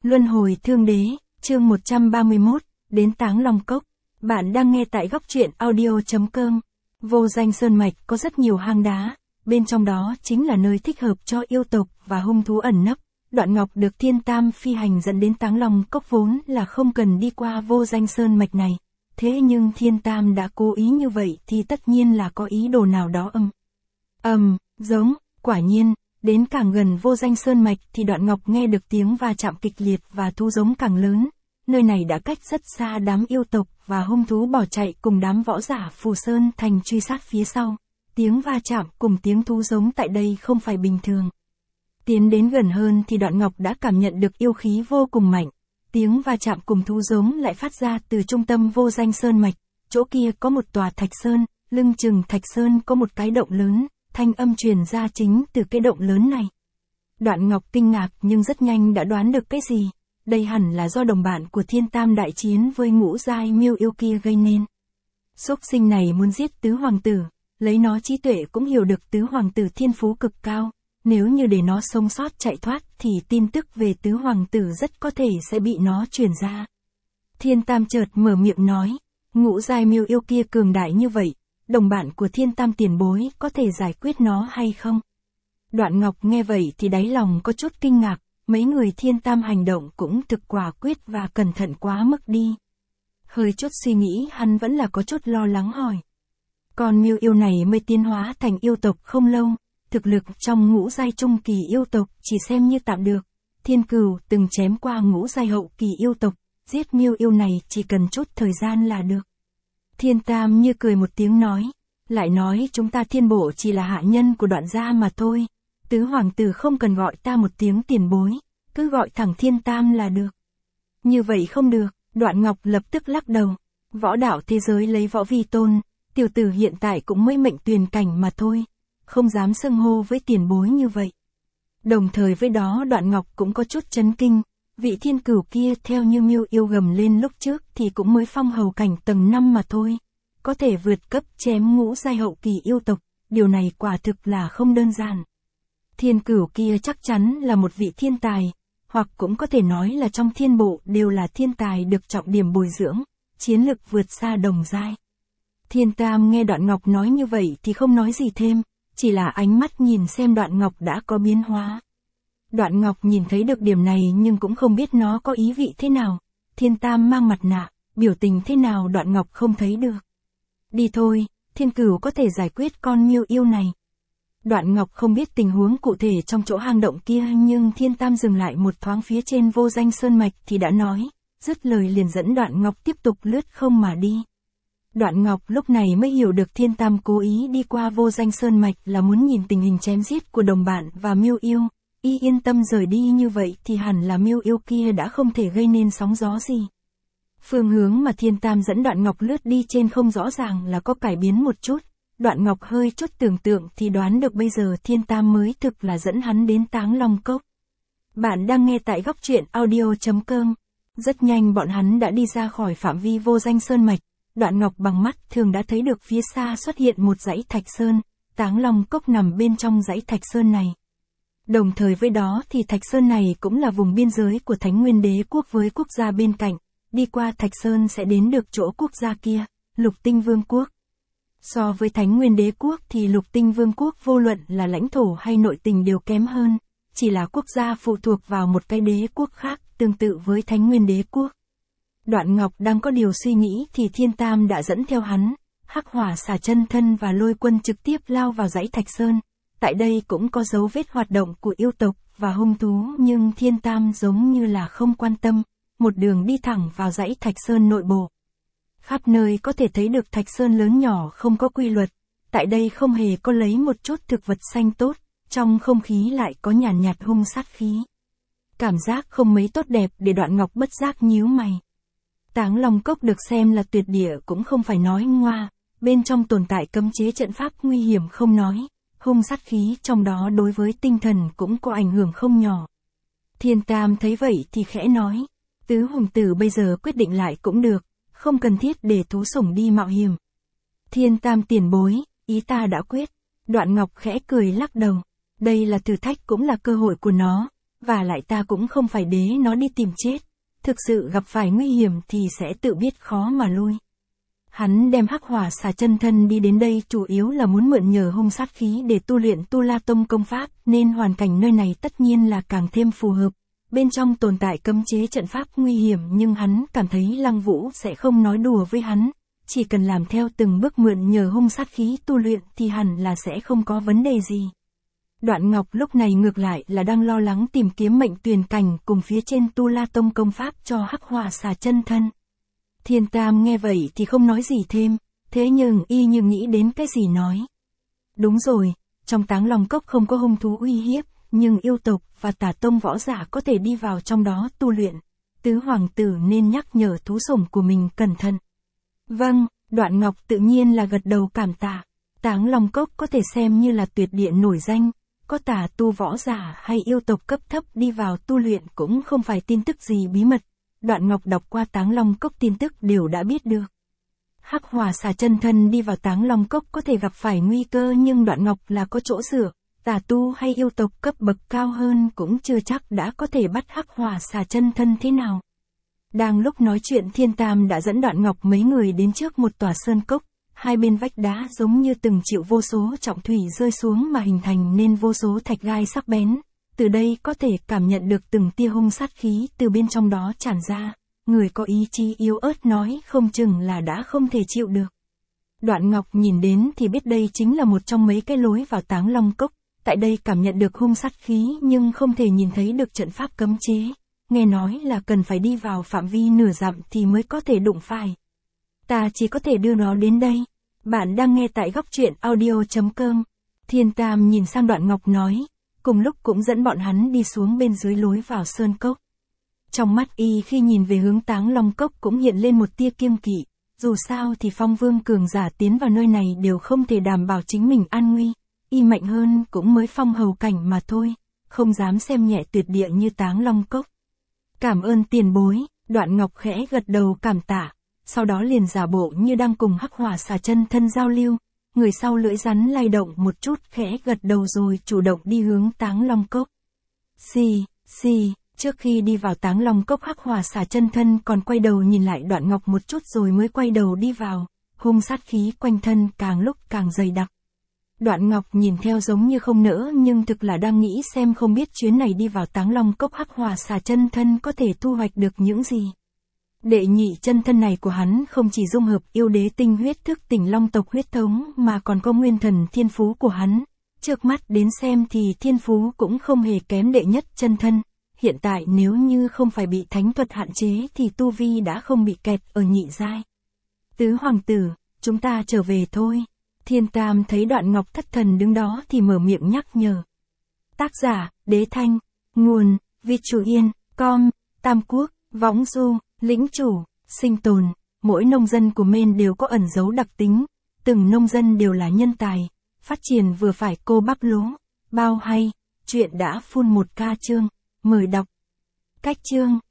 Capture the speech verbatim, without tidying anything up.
Luân hồi thương đế, chương một trăm ba mươi mốt, đến Táng Long Cốc. Bạn đang nghe tại góc truyện audio.com. Vô Danh Sơn Mạch có rất nhiều hang đá, bên trong đó chính là nơi thích hợp cho yêu tộc và hung thú ẩn nấp. Đoạn Ngọc được Thiên Tam phi hành dẫn đến Táng Long Cốc vốn là không cần đi qua Vô Danh Sơn Mạch này. Thế nhưng Thiên Tam đã cố ý như vậy thì tất nhiên là có ý đồ nào đó âm. Ầm, giống, quả nhiên. Đến càng gần Vô Danh Sơn Mạch thì Đoạn Ngọc nghe được tiếng va chạm kịch liệt và thú giống càng lớn. Nơi này đã cách rất xa đám yêu tộc và hung thú bỏ chạy cùng đám võ giả Phù Sơn Thành truy sát phía sau. Tiếng va chạm cùng tiếng thú giống tại đây không phải bình thường. Tiến đến gần hơn thì Đoạn Ngọc đã cảm nhận được yêu khí vô cùng mạnh. Tiếng va chạm cùng thú giống lại phát ra từ trung tâm Vô Danh Sơn Mạch. Chỗ kia có một tòa thạch sơn, lưng chừng thạch sơn có một cái động lớn. Thanh âm truyền ra chính từ cái động lớn này. Đoạn Ngọc kinh ngạc nhưng rất nhanh đã đoán được cái gì. Đây hẳn là do đồng bạn của Thiên Tam đại chiến với ngũ giai miêu yêu kia gây nên. Xúc sinh này muốn giết tứ hoàng tử, lấy nó trí tuệ cũng hiểu được tứ hoàng tử thiên phú cực cao. Nếu như để nó sống sót chạy thoát thì tin tức về tứ hoàng tử rất có thể sẽ bị nó truyền ra. Thiên Tam chợt mở miệng nói, ngũ giai miêu yêu kia cường đại như vậy. Đồng bạn của Thiên Tam tiền bối có thể giải quyết nó hay không? Đoạn Ngọc nghe vậy thì đáy lòng có chút kinh ngạc, mấy người Thiên Tam hành động cũng thực quả quyết và cẩn thận quá mức đi. Hơi chút suy nghĩ hắn vẫn là có chút lo lắng hỏi. Con miêu yêu này mới tiến hóa thành yêu tộc không lâu, thực lực trong ngũ giai trung kỳ yêu tộc chỉ xem như tạm được. Thiên Cửu từng chém qua ngũ giai hậu kỳ yêu tộc, giết miêu yêu này chỉ cần chút thời gian là được. Thiên Tam như cười một tiếng nói, lại nói chúng ta Thiên Bộ chỉ là hạ nhân của Đoạn gia mà thôi, tứ hoàng tử không cần gọi ta một tiếng tiền bối, cứ gọi thẳng Thiên Tam là được. Như vậy không được, Đoạn Ngọc lập tức lắc đầu, võ đạo thế giới lấy võ vi tôn, tiểu tử hiện tại cũng mới mệnh tuyền cảnh mà thôi, không dám xưng hô với tiền bối như vậy. Đồng thời với đó Đoạn Ngọc cũng có chút chấn kinh. Vị Thiên Cửu kia theo như miêu yêu gầm lên lúc trước thì cũng mới phong hầu cảnh tầng năm mà thôi. Có thể vượt cấp chém ngũ giai hậu kỳ yêu tộc, điều này quả thực là không đơn giản. Thiên Cửu kia chắc chắn là một vị thiên tài, hoặc cũng có thể nói là trong thiên bộ đều là thiên tài được trọng điểm bồi dưỡng, chiến lực vượt xa đồng giai. Thiên Tam nghe Đoạn Ngọc nói như vậy thì không nói gì thêm, chỉ là ánh mắt nhìn xem Đoạn Ngọc đã có biến hóa. Đoạn Ngọc nhìn thấy được điểm này nhưng cũng không biết nó có ý vị thế nào. Thiên Tam mang mặt nạ, biểu tình thế nào Đoạn Ngọc không thấy được. Đi thôi, Thiên Cửu có thể giải quyết con miêu yêu này. Đoạn Ngọc không biết tình huống cụ thể trong chỗ hang động kia nhưng Thiên Tam dừng lại một thoáng phía trên Vô Danh Sơn Mạch thì đã nói, dứt lời liền dẫn Đoạn Ngọc tiếp tục lướt không mà đi. Đoạn Ngọc lúc này mới hiểu được Thiên Tam cố ý đi qua Vô Danh Sơn Mạch là muốn nhìn tình hình chém giết của đồng bạn và miêu yêu. Y yên tâm rời đi như vậy thì hẳn là miêu yêu kia đã không thể gây nên sóng gió gì. Phương hướng mà Thiên Tam dẫn Đoạn Ngọc lướt đi trên không rõ ràng là có cải biến một chút. Đoạn Ngọc hơi chút tưởng tượng thì đoán được bây giờ Thiên Tam mới thực là dẫn hắn đến Táng Long Cốc. Bạn đang nghe tại góc truyện audio.com. Rất nhanh bọn hắn đã đi ra khỏi phạm vi Vô Danh Sơn Mạch. Đoạn Ngọc bằng mắt thường đã thấy được phía xa xuất hiện một dãy thạch sơn. Táng Long Cốc nằm bên trong dãy thạch sơn này. Đồng thời với đó thì Thạch Sơn này cũng là vùng biên giới của Thánh Nguyên Đế Quốc với quốc gia bên cạnh, đi qua Thạch Sơn sẽ đến được chỗ quốc gia kia, Lục Tinh Vương Quốc. So với Thánh Nguyên Đế Quốc thì Lục Tinh Vương Quốc vô luận là lãnh thổ hay nội tình đều kém hơn, chỉ là quốc gia phụ thuộc vào một cái đế quốc khác tương tự với Thánh Nguyên Đế Quốc. Đoạn Ngọc đang có điều suy nghĩ thì Thiên Tam đã dẫn theo hắn, Hắc Hỏa Xà Chân Thân và Lôi Quân trực tiếp lao vào dãy Thạch Sơn. Tại đây cũng có dấu vết hoạt động của yêu tộc và hung thú nhưng Thiên Tam giống như là không quan tâm, một đường đi thẳng vào dãy Thạch Sơn nội bộ. Khắp nơi có thể thấy được Thạch Sơn lớn nhỏ không có quy luật, tại đây không hề có lấy một chút thực vật xanh tốt, trong không khí lại có nhàn nhạt hung sát khí. Cảm giác không mấy tốt đẹp để Đoạn Ngọc bất giác nhíu mày. Táng Long Cốc được xem là tuyệt địa cũng không phải nói ngoa, bên trong tồn tại cấm chế trận pháp nguy hiểm không nói. Hung sát khí trong đó đối với tinh thần cũng có ảnh hưởng không nhỏ. Thiên Tam thấy vậy thì khẽ nói, tứ hùng tử bây giờ quyết định lại cũng được, không cần thiết để thú sủng đi mạo hiểm. Thiên Tam tiền bối, ý ta đã quyết. Đoạn Ngọc khẽ cười lắc đầu, đây là thử thách cũng là cơ hội của nó. và lại ta cũng không phải đế nó đi tìm chết. Thực sự gặp phải nguy hiểm thì sẽ tự biết khó mà lui. Hắn đem hắc hỏa xà chân thân đi đến đây chủ yếu là muốn mượn nhờ hung sát khí để tu luyện Tu La Tông công pháp, nên hoàn cảnh nơi này tất nhiên là càng thêm phù hợp. Bên trong tồn tại cấm chế trận pháp nguy hiểm, nhưng hắn cảm thấy Lăng Vũ sẽ không nói đùa với hắn. Chỉ cần làm theo từng bước mượn nhờ hung sát khí tu luyện thì hẳn là sẽ không có vấn đề gì. Đoạn Ngọc lúc này ngược lại là đang lo lắng tìm kiếm mệnh tuyền cảnh cùng phía trên Tu La Tông công pháp cho hắc hỏa xà chân thân. Thiên Tam nghe vậy thì không nói gì thêm, thế nhưng y như nghĩ đến cái gì nói. Đúng rồi, trong Táng Long Cốc không có hung thú uy hiếp, nhưng yêu tộc và tà tông võ giả có thể đi vào trong đó tu luyện. Tứ hoàng tử nên nhắc nhở thú sủng của mình cẩn thận. Vâng, Đoạn Ngọc tự nhiên là gật đầu cảm tạ. Táng Long Cốc có thể xem như là tuyệt địa nổi danh, có tà tu võ giả hay yêu tộc cấp thấp đi vào tu luyện cũng không phải tin tức gì bí mật. Đoạn Ngọc đọc qua Táng Long Cốc tin tức đều đã biết được. Hắc hỏa xà chân thân đi vào Táng Long Cốc có thể gặp phải nguy cơ, nhưng Đoạn Ngọc là có chỗ dựa, tà tu hay yêu tộc cấp bậc cao hơn cũng chưa chắc đã có thể bắt hắc hỏa xà chân thân thế nào. Đang lúc nói chuyện, Thiên Tam đã dẫn Đoạn Ngọc mấy người đến trước một tòa sơn cốc, hai bên vách đá giống như từng chịu vô số trọng thủy rơi xuống mà hình thành nên vô số thạch gai sắc bén. Từ đây có thể cảm nhận được từng tia hung sát khí từ bên trong đó tràn ra. Người có ý chí yếu ớt nói không chừng là đã không thể chịu được. Đoạn Ngọc nhìn đến thì biết đây chính là một trong mấy cái lối vào Táng Long Cốc. Tại đây cảm nhận được hung sát khí nhưng không thể nhìn thấy được trận pháp cấm chế. Nghe nói là cần phải đi vào phạm vi nửa dặm thì mới có thể đụng phải. Ta chỉ có thể đưa nó đến đây. Bạn đang nghe tại góc truyện audio chấm com. Thiên Tam nhìn sang Đoạn Ngọc nói, cùng lúc cũng dẫn bọn hắn đi xuống bên dưới lối vào sơn cốc. Trong mắt y khi nhìn về hướng Táng Long Cốc cũng hiện lên một tia kiêng kỵ, dù sao thì phong vương cường giả tiến vào nơi này đều không thể đảm bảo chính mình an nguy, y mạnh hơn cũng mới phong hầu cảnh mà thôi, không dám xem nhẹ tuyệt địa như Táng Long Cốc. Cảm ơn tiền bối, Đoạn Ngọc khẽ gật đầu cảm tạ, sau đó liền giả bộ như đang cùng hắc hỏa xà chân thân giao lưu, người sau lưỡi rắn lay động một chút khẽ gật đầu rồi chủ động đi hướng Táng Long Cốc. Xì, xì. Trước khi đi vào Táng Long Cốc, hắc hỏa xà chân thân còn quay đầu nhìn lại Đoạn Ngọc một chút rồi mới quay đầu đi vào, hung sát khí quanh thân càng lúc càng dày đặc. Đoạn Ngọc nhìn theo giống như không nỡ nhưng thực là đang nghĩ xem không biết chuyến này đi vào Táng Long Cốc hắc hỏa xà chân thân có thể thu hoạch được những gì. Đệ nhị chân thân này của hắn không chỉ dung hợp yêu đế tinh huyết thức tỉnh long tộc huyết thống mà còn có nguyên thần thiên phú của hắn. Trước mắt đến xem thì thiên phú cũng không hề kém đệ nhất chân thân. Hiện tại nếu như không phải bị thánh thuật hạn chế thì tu vi đã không bị kẹt ở nhị giai. Tứ hoàng tử, chúng ta trở về thôi. Thiên Tam thấy Đoạn Ngọc thất thần đứng đó thì mở miệng nhắc nhở. Tác giả, Đế Thanh, nguồn, Việt Chủ Yên, com, Tam Quốc, Võng Du, Lĩnh Chủ, Sinh Tồn. Mỗi nông dân của men đều có ẩn dấu đặc tính, từng nông dân đều là nhân tài, phát triển vừa phải cô bác lố, bao hay, chuyện đã full một ca chương, mời đọc. Cách chương.